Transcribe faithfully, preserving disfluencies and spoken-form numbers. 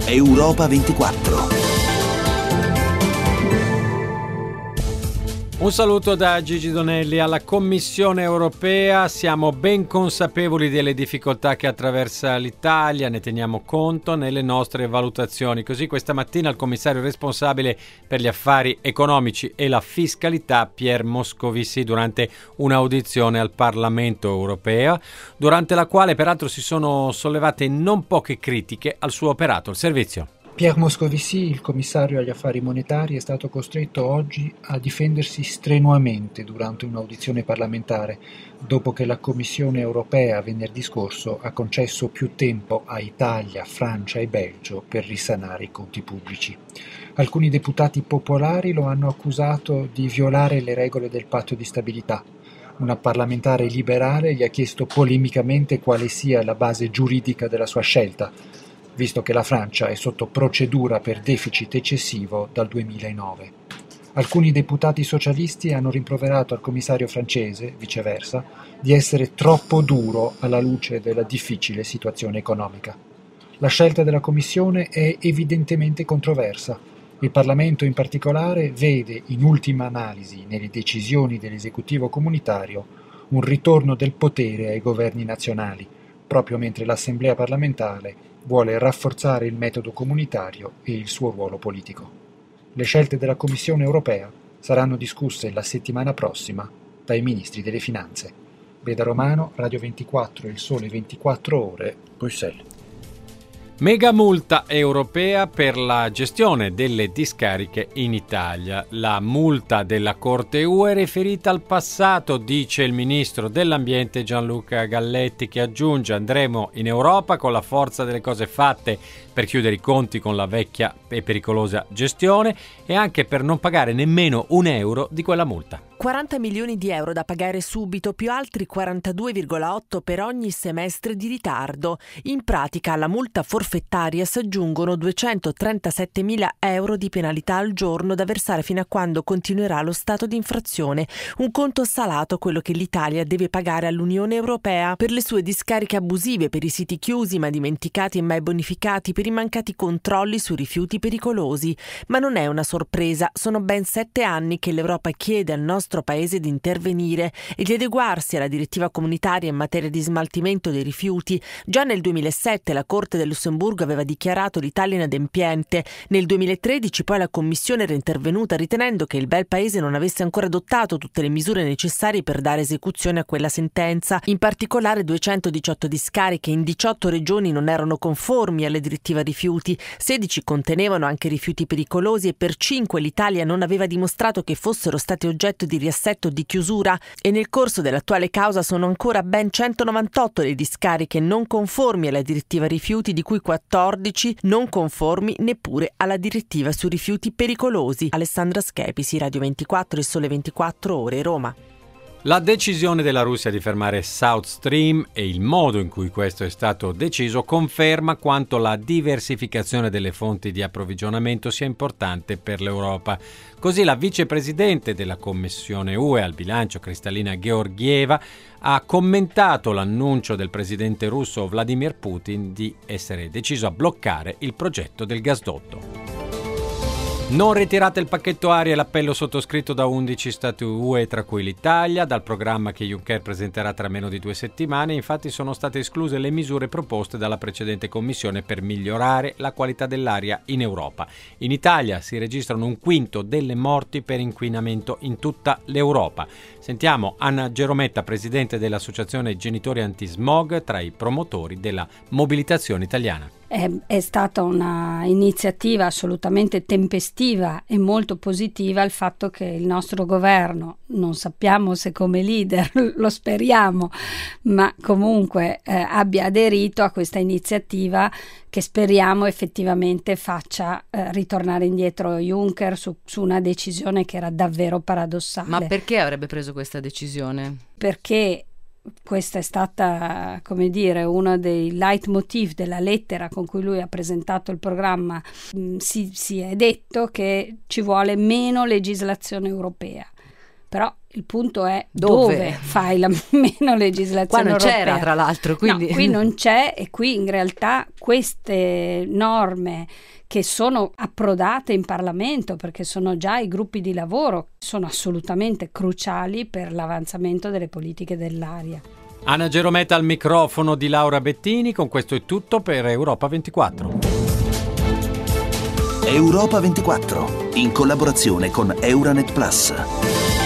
Europa ventiquattro. Un saluto da Gigi Donelli. Alla Commissione europea. Siamo ben consapevoli delle difficoltà che attraversa l'Italia, ne teniamo conto nelle nostre valutazioni. Così questa mattina il commissario responsabile per gli affari economici e la fiscalità, Pierre Moscovici, durante un'audizione al Parlamento europeo, durante la quale peraltro si sono sollevate non poche critiche al suo operato, il servizio. Pierre Moscovici, il commissario agli affari monetari, è stato costretto oggi a difendersi strenuamente durante un'audizione parlamentare, dopo che la Commissione europea venerdì scorso ha concesso più tempo a Italia, Francia e Belgio per risanare i conti pubblici. Alcuni deputati popolari lo hanno accusato di violare le regole del patto di stabilità. Una parlamentare liberale gli ha chiesto polemicamente quale sia la base giuridica della sua scelta, visto che la Francia è sotto procedura per deficit eccessivo dal duemilanove. Alcuni deputati socialisti hanno rimproverato al commissario francese, viceversa, di essere troppo duro alla luce della difficile situazione economica. La scelta della Commissione è evidentemente controversa. Il Parlamento in particolare vede in ultima analisi nelle decisioni dell'esecutivo comunitario un ritorno del potere ai governi nazionali, proprio mentre l'Assemblea parlamentare vuole rafforzare il metodo comunitario e il suo ruolo politico. Le scelte della Commissione europea saranno discusse la settimana prossima dai ministri delle finanze. Beda Romano, Radio ventiquattro, Il Sole ventiquattro Ore, Bruxelles. Mega multa europea per la gestione delle discariche in Italia. La multa della Corte E U è riferita al passato, dice il ministro dell'Ambiente Gianluca Galletti, che aggiunge: andremo in Europa con la forza delle cose fatte per chiudere i conti con la vecchia e pericolosa gestione e anche per non pagare nemmeno un euro di quella multa. quaranta milioni di euro da pagare subito, più altri quarantadue virgola otto per ogni semestre di ritardo. In pratica alla multa forfettaria si aggiungono duecentotrentassettemila euro di penalità al giorno da versare fino a quando continuerà lo stato di infrazione. Un conto salato quello che l'Italia deve pagare all'Unione Europea per le sue discariche abusive, per i siti chiusi ma dimenticati e mai bonificati, per i mancati controlli sui rifiuti pericolosi. Ma non è una sorpresa, sono ben sette anni che l'Europa chiede al nostro paese di intervenire e di adeguarsi alla direttiva comunitaria in materia di smaltimento dei rifiuti. Già nel duemilasette la Corte del Lussemburgo aveva dichiarato l'Italia inadempiente. Nel duemilatredici poi la Commissione era intervenuta ritenendo che il bel paese non avesse ancora adottato tutte le misure necessarie per dare esecuzione a quella sentenza. In particolare duecentodiciotto discariche in diciotto regioni non erano conformi alle direttive rifiuti, sedici contenevano anche rifiuti pericolosi e per cinque l'Italia non aveva dimostrato che fossero stati oggetto di riassetto o di chiusura, e nel corso dell'attuale causa sono ancora ben centonovantotto le discariche non conformi alla direttiva rifiuti, di cui quattordici non conformi neppure alla direttiva sui rifiuti pericolosi. Alessandra Schepisi, Radio ventiquattro, Il Sole ventiquattro Ore, Roma. La decisione della Russia di fermare South Stream e il modo in cui questo è stato deciso conferma quanto la diversificazione delle fonti di approvvigionamento sia importante per l'Europa. Così la vicepresidente della Commissione E U E al bilancio, Kristalina Georgieva, ha commentato l'annuncio del presidente russo Vladimir Putin di essere deciso a bloccare il progetto del gasdotto. Non ritirate il pacchetto aria, l'appello sottoscritto da undici Stati U E, tra cui l'Italia, dal programma che Juncker presenterà tra meno di due settimane. Infatti sono state escluse le misure proposte dalla precedente Commissione per migliorare la qualità dell'aria in Europa. In Italia si registrano un quinto delle morti per inquinamento in tutta l'Europa. Sentiamo Anna Gerometta, presidente dell'Associazione Genitori Antismog, tra i promotori della mobilitazione italiana. È, è stata una iniziativa assolutamente tempestiva e molto positiva il fatto che il nostro governo, non sappiamo se come leader, lo speriamo, ma comunque eh, abbia aderito a questa iniziativa che speriamo effettivamente faccia eh, ritornare indietro Juncker su, su una decisione che era davvero paradossale. Ma perché avrebbe preso questa decisione? Perché questa è stata, come dire, uno dei leitmotiv della lettera con cui lui ha presentato il programma. Si, si è detto che ci vuole meno legislazione europea, però Il punto è dove, dove fai la meno legislazione Qua non europea. C'era, tra l'altro. Quindi... No, qui non c'è, e qui in realtà queste norme che sono approdate in Parlamento, perché sono già i gruppi di lavoro, sono assolutamente cruciali per l'avanzamento delle politiche dell'aria. Anna Gerometta al microfono di Laura Bettini. Con questo è tutto per Europa ventiquattro. Europa ventiquattro, in collaborazione con Euranet Plus.